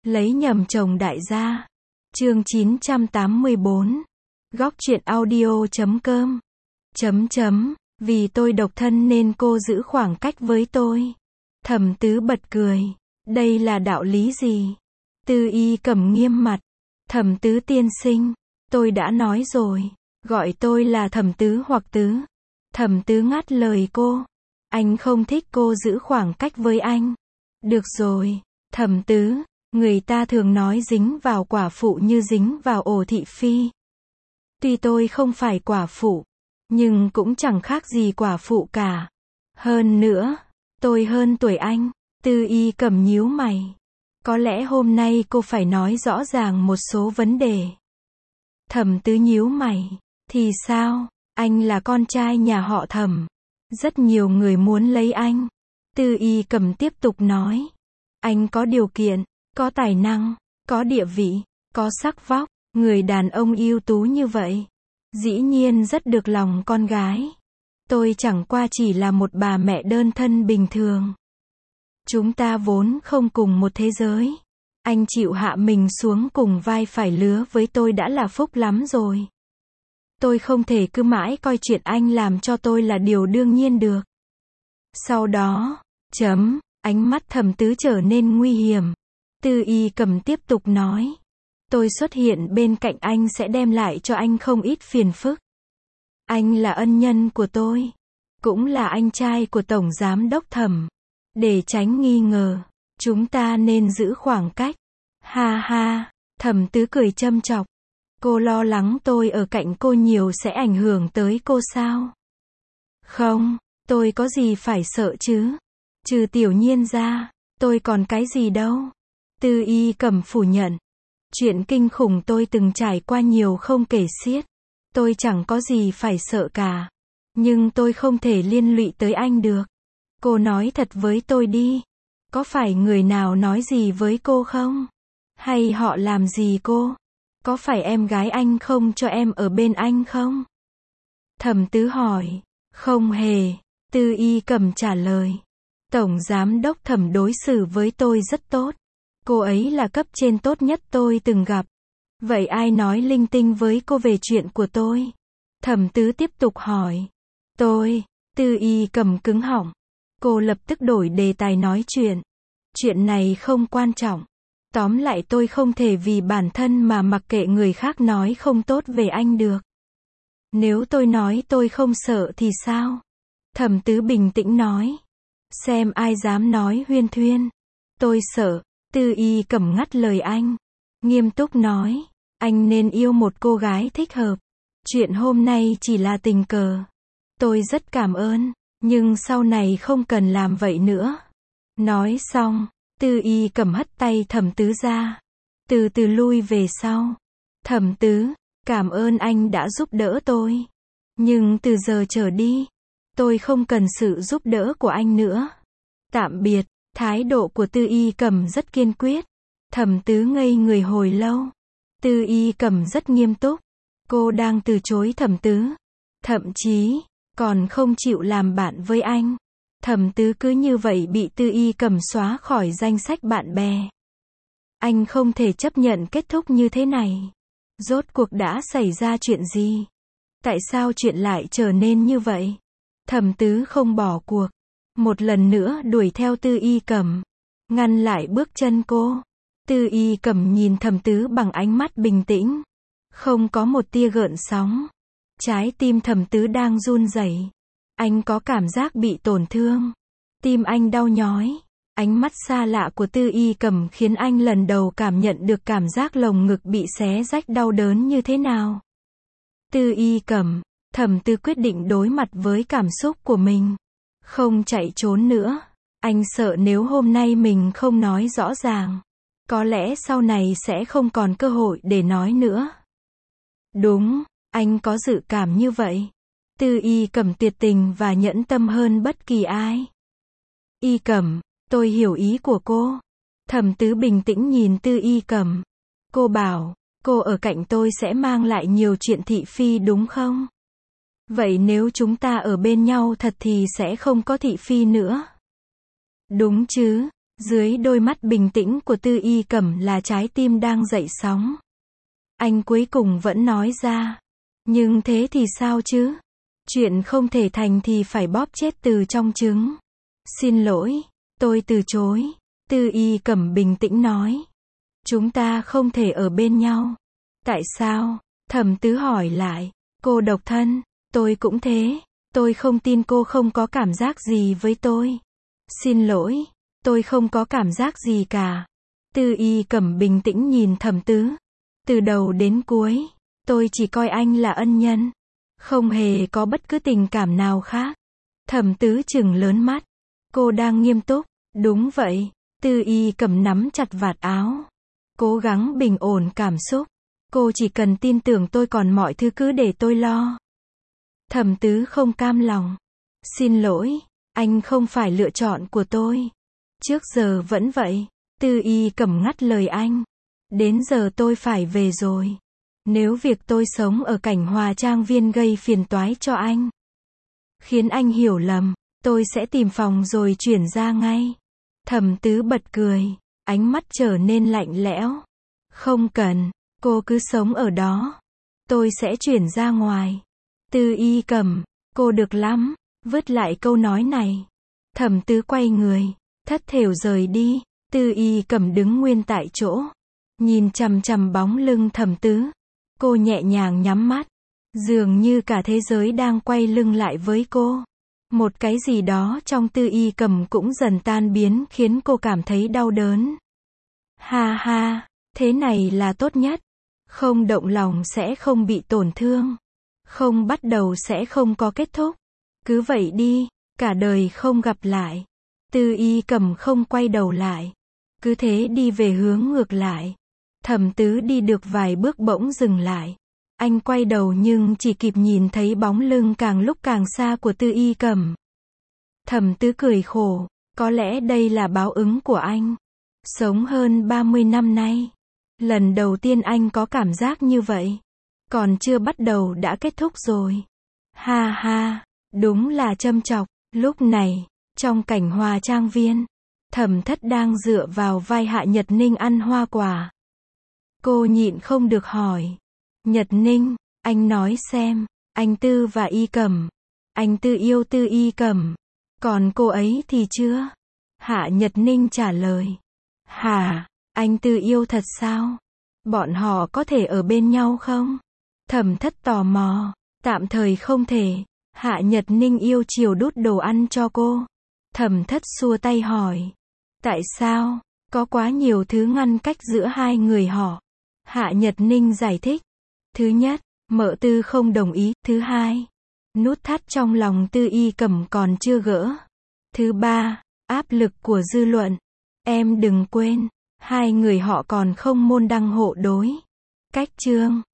Lấy nhầm chồng đại gia. Chương 984. Góc truyện audio.com. Vì tôi độc thân nên cô giữ khoảng cách với tôi. Thẩm Tứ bật cười. Đây là đạo lý gì? Tư Y Cẩm nghiêm mặt. Thẩm Tứ tiên sinh, tôi đã nói rồi, gọi tôi là Thẩm Tứ hoặc Tứ. Thẩm Tứ ngắt lời cô. Anh không thích cô giữ khoảng cách với anh. Được rồi, Thẩm Tứ, người ta thường nói dính vào quả phụ như dính vào ổ thị phi. Tuy tôi không phải quả phụ, nhưng cũng chẳng khác gì quả phụ cả. Hơn nữa, tôi hơn tuổi anh. Tư Y Cẩm nhíu mày. Có lẽ hôm nay cô phải nói rõ ràng một số vấn đề. Thẩm Tứ nhíu mày. Thì sao? Anh là con trai nhà họ Thẩm. Rất nhiều người muốn lấy anh. Tư Y Cẩm tiếp tục nói. Anh có điều kiện, có tài năng, có địa vị, có sắc vóc. Người đàn ông ưu tú như vậy, dĩ nhiên rất được lòng con gái. Tôi chẳng qua chỉ là một bà mẹ đơn thân bình thường. Chúng ta vốn không cùng một thế giới. Anh chịu hạ mình xuống cùng vai phải lứa với tôi đã là phúc lắm rồi. Tôi không thể cứ mãi coi chuyện anh làm cho tôi là điều đương nhiên được. Sau đó, ánh mắt Thẩm Tứ trở nên nguy hiểm. Tư Y Cẩm tiếp tục nói. Tôi xuất hiện bên cạnh anh sẽ đem lại cho anh không ít phiền phức. Anh là ân nhân của tôi, cũng là anh trai của Tổng Giám đốc Thẩm. Để tránh nghi ngờ, chúng ta nên giữ khoảng cách. Ha ha, Thẩm Tứ cười châm chọc. Cô lo lắng tôi ở cạnh cô nhiều sẽ ảnh hưởng tới cô sao? Không, tôi có gì phải sợ chứ? Trừ Tiểu Nhiên ra, tôi còn cái gì đâu? Tư Y Cẩm phủ nhận. Chuyện kinh khủng tôi từng trải qua nhiều không kể xiết. Tôi chẳng có gì phải sợ cả. Nhưng tôi không thể liên lụy tới anh được. Cô nói thật với tôi đi. Có phải người nào nói gì với cô không? Hay họ làm gì cô? Có phải em gái anh không cho em ở bên anh không? Thẩm Tứ hỏi. Không hề. Tư Y Cẩm trả lời. Tổng Giám đốc Thẩm đối xử với tôi rất tốt. Cô ấy là cấp trên tốt nhất tôi từng gặp. Vậy ai nói linh tinh với cô về chuyện của tôi? Thẩm Tứ tiếp tục hỏi. Tôi. Tư Y Cẩm cứng họng. Cô lập tức đổi đề tài nói chuyện. Chuyện này không quan trọng. Tóm lại tôi không thể vì bản thân mà mặc kệ người khác nói không tốt về anh được. Nếu tôi nói tôi không sợ thì sao? Thẩm Tứ bình tĩnh nói. Xem ai dám nói huyên thuyên. Tôi sợ. Tư Y Cẩm ngắt lời anh. Nghiêm túc nói. Anh nên yêu một cô gái thích hợp. Chuyện hôm nay chỉ là tình cờ. Tôi rất cảm ơn. Nhưng sau này không cần làm vậy nữa. Nói xong, Tư Y Cẩm hất tay Thẩm Tứ ra. Từ từ lui về sau. Thẩm Tứ, cảm ơn anh đã giúp đỡ tôi. Nhưng từ giờ trở đi, tôi không cần sự giúp đỡ của anh nữa. Tạm biệt. Thái độ của Tư Y Cẩm rất kiên quyết. Thẩm Tứ ngây người hồi lâu. Tư Y Cẩm rất nghiêm túc. Cô đang từ chối Thẩm Tứ. Thậm chí, còn không chịu làm bạn với anh. Thẩm Tứ cứ như vậy bị Tư Y Cẩm xóa khỏi danh sách bạn bè. Anh không thể chấp nhận kết thúc như thế này. Rốt cuộc đã xảy ra chuyện gì? Tại sao chuyện lại trở nên như vậy? Thẩm Tứ không bỏ cuộc. Một lần nữa đuổi theo Tư Y Cẩm. Ngăn lại bước chân cô. Tư Y Cẩm nhìn Thẩm Tứ bằng ánh mắt bình tĩnh. Không có một tia gợn sóng. Trái tim Thẩm Tứ đang run rẩy. Anh có cảm giác bị tổn thương. Tim anh đau nhói. Ánh mắt xa lạ của Tư Y Cẩm khiến anh lần đầu cảm nhận được cảm giác lồng ngực bị xé rách đau đớn như thế nào. Tư Y Cẩm. Thẩm Tứ quyết định đối mặt với cảm xúc của mình. Không chạy trốn nữa. Anh sợ nếu hôm nay mình không nói rõ ràng, có lẽ sau này sẽ không còn cơ hội để nói nữa. Đúng, anh có dự cảm như vậy. Tư Y Cẩm tuyệt tình và nhẫn tâm hơn bất kỳ ai. Y Cẩm, tôi hiểu ý của cô. Thẩm Tứ bình tĩnh nhìn Tư Y Cẩm. Cô bảo, cô ở cạnh tôi sẽ mang lại nhiều chuyện thị phi đúng không? Vậy nếu chúng ta ở bên nhau thật thì sẽ không có thị phi nữa. Đúng chứ? Dưới đôi mắt bình tĩnh của Tư Y Cẩm là trái tim đang dậy sóng. Anh cuối cùng vẫn nói ra. Nhưng thế thì sao chứ? Chuyện không thể thành thì phải bóp chết từ trong trứng. Xin lỗi, tôi từ chối. Tư Y Cẩm bình tĩnh nói. Chúng ta không thể ở bên nhau. Tại sao? Thẩm Tứ hỏi lại. Cô độc thân, tôi cũng thế. Tôi không tin cô không có cảm giác gì với tôi. Xin lỗi, tôi không có cảm giác gì cả. Tư Y Cẩm bình tĩnh nhìn Thẩm Tứ. Từ đầu đến cuối, tôi chỉ coi anh là ân nhân. Không hề có bất cứ tình cảm nào khác. Thẩm Tứ trừng lớn mắt. Cô đang nghiêm túc. Đúng vậy. Tư Y Cẩm nắm chặt vạt áo. Cố gắng bình ổn cảm xúc. Cô chỉ cần tin tưởng tôi, còn mọi thứ cứ để tôi lo. Thẩm Tứ không cam lòng. Xin lỗi, anh không phải lựa chọn của tôi. Trước giờ vẫn vậy. Tư Y Cẩm ngắt lời anh. Đến giờ tôi phải về rồi. Nếu việc tôi sống ở Cảnh Hòa Trang Viên gây phiền toái cho anh, khiến anh hiểu lầm, tôi sẽ tìm phòng rồi chuyển ra ngay. Thẩm Tứ bật cười, ánh mắt trở nên lạnh lẽo. Không cần, cô cứ sống ở đó. Tôi sẽ chuyển ra ngoài. Tư Y Cẩm, cô được lắm. Vứt lại câu nói này. Thẩm Tứ quay người, thất thểu rời đi. Tư Y Cẩm đứng nguyên tại chỗ, nhìn chằm chằm bóng lưng Thẩm Tứ. Cô nhẹ nhàng nhắm mắt. Dường như cả thế giới đang quay lưng lại với cô. Một cái gì đó trong Tư Y Cẩm cũng dần tan biến, khiến cô cảm thấy đau đớn. Ha ha, thế này là tốt nhất. Không động lòng sẽ không bị tổn thương. Không bắt đầu sẽ không có kết thúc. Cứ vậy đi, cả đời không gặp lại. Tư Y Cẩm không quay đầu lại. Cứ thế đi về hướng ngược lại. Thẩm Tứ đi được vài bước bỗng dừng lại. Anh quay đầu nhưng chỉ kịp nhìn thấy bóng lưng càng lúc càng xa của Tư Y Cẩm. Thẩm Tứ cười khổ. Có lẽ đây là báo ứng của anh. Sống hơn 30 năm nay. Lần đầu tiên anh có cảm giác như vậy. Còn chưa bắt đầu đã kết thúc rồi. Ha ha, đúng là châm chọc. Lúc này, trong Cảnh Hòa Trang Viên, Thẩm Thất đang dựa vào vai Hạ Nhật Ninh ăn hoa quả. Cô nhịn không được hỏi. Nhật Ninh, anh nói xem, anh Tư và Y Cẩm. Anh Tư yêu Tư Y Cẩm. Còn cô ấy thì chưa? Hạ Nhật Ninh trả lời. Hả, anh Tư yêu thật sao? Bọn họ có thể ở bên nhau không? Thẩm Thất tò mò. Tạm thời không thể. Hạ Nhật Ninh yêu chiều đút đồ ăn cho cô. Thẩm Thất xua tay hỏi. Tại sao? Có quá nhiều thứ ngăn cách giữa hai người họ. Hạ Nhật Ninh giải thích. Thứ nhất, mợ Tư không đồng ý. Thứ hai, nút thắt trong lòng Tư Y Cẩm còn chưa gỡ. Thứ ba, áp lực của dư luận. Em đừng quên, hai người họ còn không môn đăng hộ đối. Cách chương